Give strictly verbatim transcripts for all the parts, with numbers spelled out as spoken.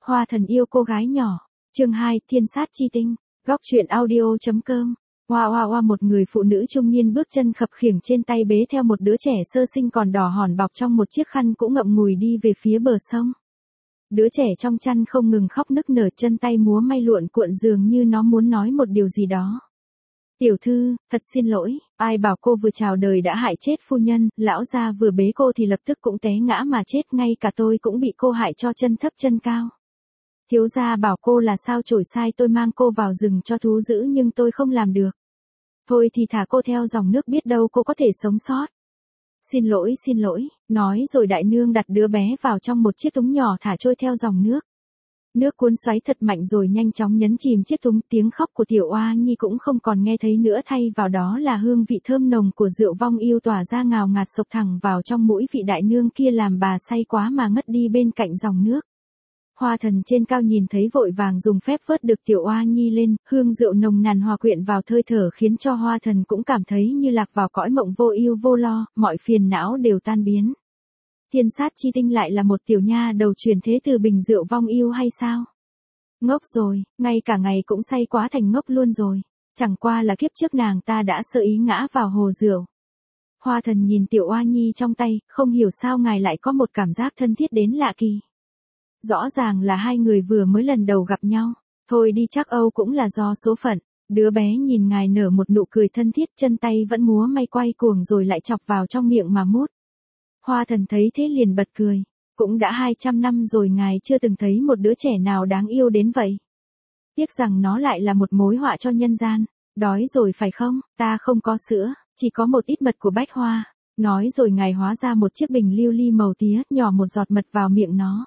Hoa thần yêu cô gái nhỏ. Chương hai, Thiên sát chi tinh. Góc truyện audio.com. Hoa hoa hoa một người phụ nữ trung niên bước chân khập khiễng trên tay bế theo một đứa trẻ sơ sinh còn đỏ hòn bọc trong một chiếc khăn cũng ngậm ngùi đi về phía bờ sông. Đứa trẻ trong chăn không ngừng khóc nức nở, chân tay múa may luộn cuộn dường như nó muốn nói một điều gì đó. Tiểu thư, thật xin lỗi, ai bảo cô vừa chào đời đã hại chết phu nhân, lão gia vừa bế cô thì lập tức cũng té ngã mà chết, ngay cả tôi cũng bị cô hại cho chân thấp chân cao. Thiếu gia bảo cô là sao chổi sai tôi mang cô vào rừng cho thú giữ nhưng tôi không làm được. Thôi thì thả cô theo dòng nước, biết đâu cô có thể sống sót. Xin lỗi xin lỗi, nói rồi đại nương đặt đứa bé vào trong một chiếc thúng nhỏ thả trôi theo dòng nước. Nước cuốn xoáy thật mạnh rồi nhanh chóng nhấn chìm chiếc thúng, tiếng khóc của tiểu oa nhi cũng không còn nghe thấy nữa, thay vào đó là hương vị thơm nồng của rượu vong yêu tỏa ra ngào ngạt sộc thẳng vào trong mũi. Vị đại nương kia làm bà say quá mà ngất đi bên cạnh dòng nước. Hoa thần trên cao nhìn thấy vội vàng dùng phép vớt được tiểu oa nhi lên, hương rượu nồng nàn hòa quyện vào hơi thở khiến cho hoa thần cũng cảm thấy như lạc vào cõi mộng vô ưu vô lo, mọi phiền não đều tan biến. Thiên sát chi tinh lại là một tiểu nha đầu truyền thế từ bình rượu vong yêu hay sao? Ngốc rồi, ngay cả ngày cũng say quá thành ngốc luôn rồi. Chẳng qua là kiếp trước nàng ta đã sơ ý ngã vào hồ rượu. Hoa thần nhìn tiểu oa nhi trong tay, không hiểu sao ngài lại có một cảm giác thân thiết đến lạ kỳ. Rõ ràng là hai người vừa mới lần đầu gặp nhau. Thôi đi, chắc Âu cũng là do số phận. Đứa bé nhìn ngài nở một nụ cười thân thiết, chân tay vẫn múa may quay cuồng rồi lại chọc vào trong miệng mà mút. Hoa thần thấy thế liền bật cười. Cũng đã hai trăm năm rồi ngài chưa từng thấy một đứa trẻ nào đáng yêu đến vậy. Tiếc rằng nó lại là một mối họa cho nhân gian. Đói rồi phải không? Ta không có sữa, chỉ có một ít mật của bách hoa. Nói rồi ngài hóa ra một chiếc bình lưu ly màu tía, nhỏ một giọt mật vào miệng nó.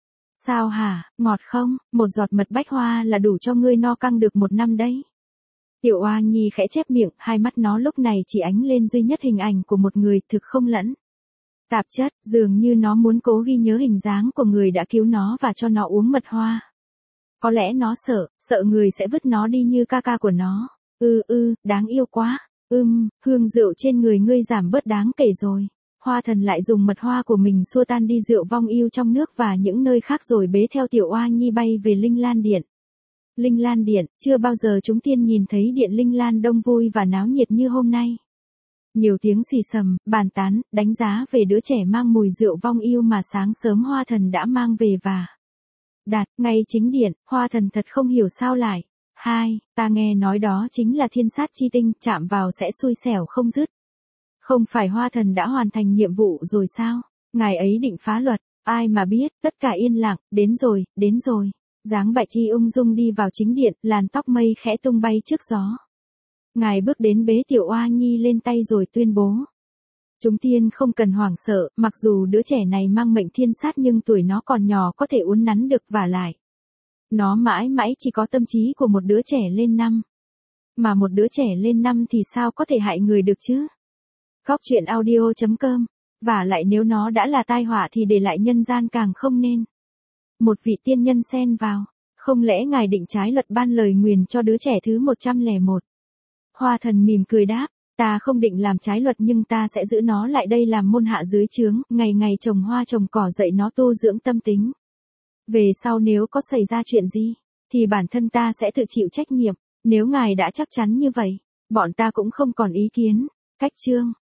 Sao hả, ngọt không? Một giọt mật bách hoa là đủ cho ngươi no căng được một năm đấy. Tiểu oa nhi khẽ chép miệng, hai mắt nó lúc này chỉ ánh lên duy nhất hình ảnh của một người, thực không lẫn tạp chất, dường như nó muốn cố ghi nhớ hình dáng của người đã cứu nó và cho nó uống mật hoa. Có lẽ nó sợ, sợ người sẽ vứt nó đi như ca ca của nó. Ư ư, đáng yêu quá. Ưm, hương rượu trên người ngươi giảm bớt đáng kể rồi. Hoa thần lại dùng mật hoa của mình xua tan đi rượu vong yêu trong nước và những nơi khác rồi bế theo tiểu oa nhi bay về Linh Lan Điện. Linh Lan Điện, chưa bao giờ chúng tiên nhìn thấy điện Linh Lan đông vui và náo nhiệt như hôm nay. Nhiều tiếng xì xầm, bàn tán, đánh giá về đứa trẻ mang mùi rượu vong yêu mà sáng sớm hoa thần đã mang về và đặt ngay chính điện. Hoa thần thật không hiểu sao lại. Hai, ta nghe nói đó chính là thiên sát chi tinh, chạm vào sẽ xui xẻo không dứt. Không phải hoa thần đã hoàn thành nhiệm vụ rồi sao? Ngài ấy định phá luật, ai mà biết, tất cả yên lặng, đến rồi, đến rồi. Dáng Bạch Chi ung dung đi vào chính điện, làn tóc mây khẽ tung bay trước gió. Ngài bước đến bế tiểu oa nhi lên tay rồi tuyên bố. Chúng tiên không cần hoảng sợ, mặc dù đứa trẻ này mang mệnh thiên sát nhưng tuổi nó còn nhỏ có thể uốn nắn được, vả lại. Nó mãi mãi chỉ có tâm trí của một đứa trẻ lên năm. Mà một đứa trẻ lên năm thì sao có thể hại người được chứ? Góc truyện audio.com. Vả lại nếu nó đã là tai họa thì để lại nhân gian càng không nên. Một vị tiên nhân xen vào. Không lẽ ngài định trái luật ban lời nguyền cho đứa trẻ thứ một trăm lẻ một? Hoa thần mỉm cười đáp. Ta không định làm trái luật nhưng ta sẽ giữ nó lại đây làm môn hạ dưới trướng, ngày ngày trồng hoa trồng cỏ dạy nó tu dưỡng tâm tính. Về sau nếu có xảy ra chuyện gì, thì bản thân ta sẽ tự chịu trách nhiệm. Nếu ngài đã chắc chắn như vậy, bọn ta cũng không còn ý kiến. Cách chương.